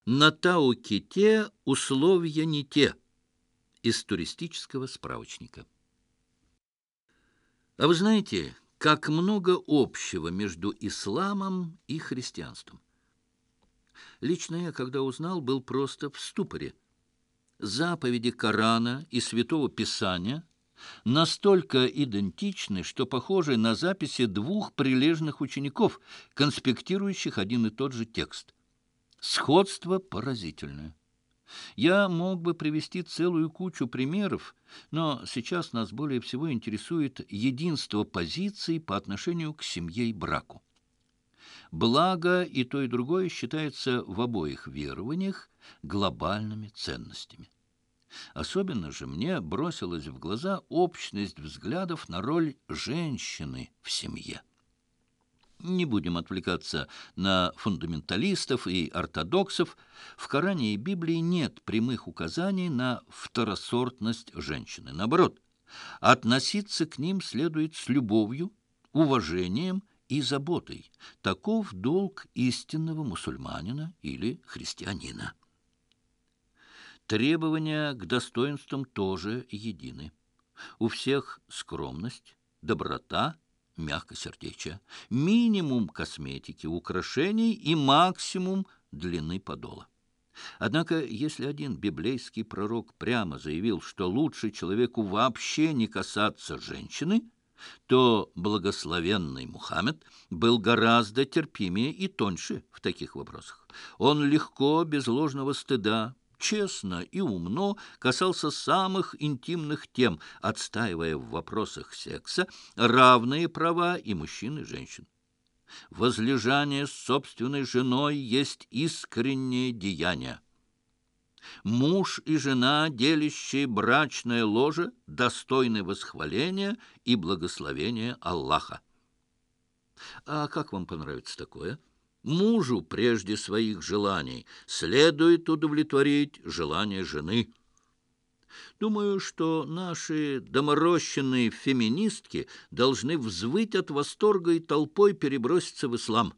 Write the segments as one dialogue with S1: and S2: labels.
S1: На Тау-Ките условия не те. Из туристического справочника. А вы знаете, как много общего между исламом и христианством? Лично я, когда узнал, был просто в ступоре. Заповеди Корана и Святого Писания настолько идентичны, что похожи на записи двух прилежных учеников, конспектирующих один и тот же текст. Сходство поразительное. Я мог бы привести целую кучу примеров, но сейчас нас более всего интересует единство позиций по отношению к семье и браку. Благо и то, и другое считается в обоих верованиях глобальными ценностями. Особенно же мне бросилась в глаза общность взглядов на роль женщины в семье. Не будем отвлекаться на фундаменталистов и ортодоксов. В Коране и Библии нет прямых указаний на второсортность женщины. Наоборот, относиться к ним следует с любовью, уважением и заботой. Таков долг истинного мусульманина или христианина. Требования к достоинствам тоже едины. У всех скромность, доброта, мягкосердечие, минимум косметики, украшений и максимум длины подола. Однако, если один библейский пророк прямо заявил, что лучше человеку вообще не касаться женщины, то благословенный Мухаммед был гораздо терпимее и тоньше в таких вопросах. Он легко, без ложного стыда, честно и умно касался самых интимных тем, отстаивая в вопросах секса равные права и мужчин, и женщин. Возлежание с собственной женой есть искреннее деяние. Муж и жена, делящие брачное ложе, достойны восхваления и благословения Аллаха. А как вам понравится такое? Мужу прежде своих желаний следует удовлетворить желание жены. Думаю, что наши доморощенные феминистки должны взвыть от восторга и толпой переброситься в ислам.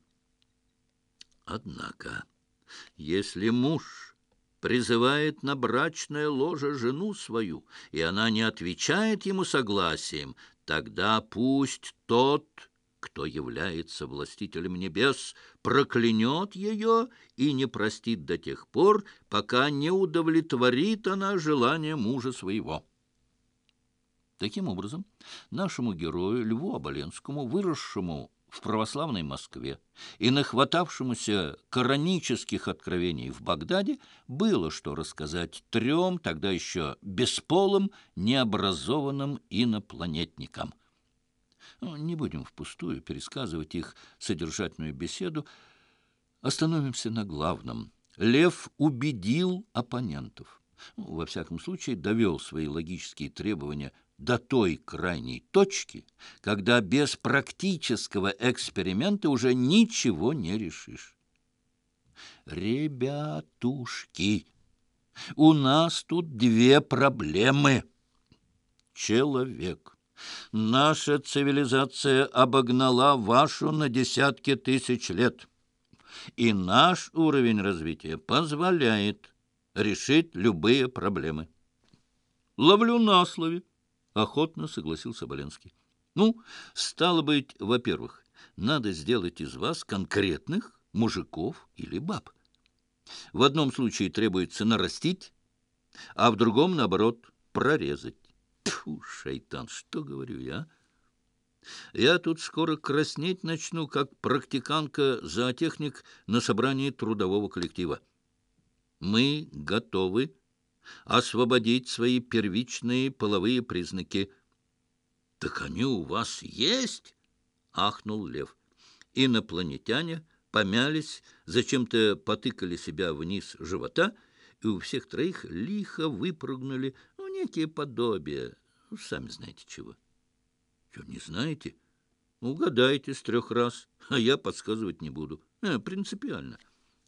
S1: Однако, если муж призывает на брачное ложе жену свою, и она не отвечает ему согласием, тогда пусть тот, кто является властителем небес, проклянет ее и не простит до тех пор, пока не удовлетворит она желание мужа своего. Таким образом, нашему герою Льву Оболенскому, выросшему в православной Москве и нахватавшемуся коранических откровений в Багдаде, было что рассказать трем тогда еще бесполым, необразованным инопланетникам. Не будем впустую пересказывать их содержательную беседу. Остановимся на главном. Лев убедил оппонентов. Во всяком случае, довел свои логические требования до той крайней точки, когда без практического эксперимента уже ничего не решишь. Ребятушки, у нас тут две проблемы. Человек. Наша цивилизация обогнала вашу на десятки тысяч лет. И наш уровень развития позволяет решить любые проблемы. Ловлю на слове. Охотно согласился Боленский. Стало быть, во-первых, надо сделать из вас конкретных мужиков или баб. В одном случае требуется нарастить, а в другом, наоборот, прорезать. Тьфу, шайтан, что говорю я? Я тут скоро краснеть начну, как практиканка-зоотехник на собрании трудового коллектива. Мы готовы освободить свои первичные половые признаки. — Так они у вас есть? — ахнул Лев. Инопланетяне помялись, зачем-то потыкали себя вниз живота, и у всех троих лихо выпрыгнули, некие подобия, сами знаете чего. — Что, не знаете? Угадайте с 3 раз, а я подсказывать не буду. Принципиально.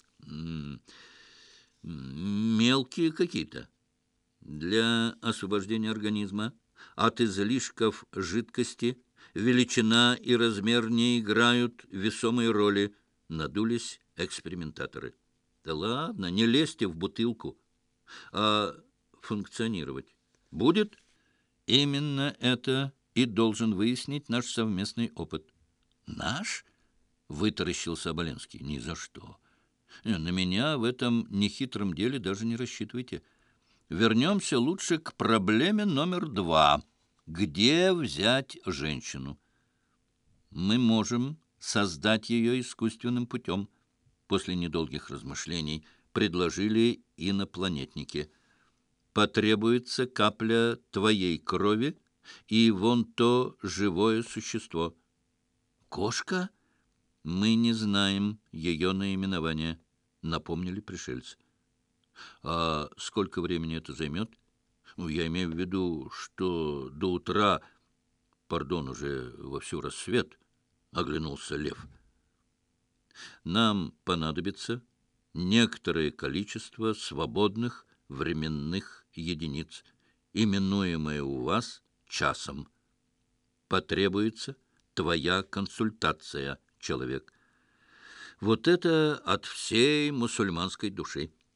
S1: Мелкие какие-то. Для освобождения организма от излишков жидкости величина и размер не играют весомой роли, надулись экспериментаторы. Да ладно, не лезьте в бутылку. А функционировать будет? Именно это и должен выяснить наш совместный опыт. Наш? Вытаращился Оболенский. Ни за что. На меня в этом нехитром деле даже не рассчитывайте. Вернемся лучше к проблеме номер 2. Где взять женщину? Мы можем создать ее искусственным путем. После недолгих размышлений предложили инопланетники. Потребуется капля твоей крови и вон то живое существо. Кошка? Мы не знаем ее наименования, напомнили пришельцы. А сколько времени это займет? Ну, я имею в виду, что до утра, пардон, уже вовсю рассвет, оглянулся Лев. Нам понадобится некоторое количество свободных временных единиц, именуемое у вас часом. Потребуется твоя консультация, человек. Вот это от всей мусульманской души.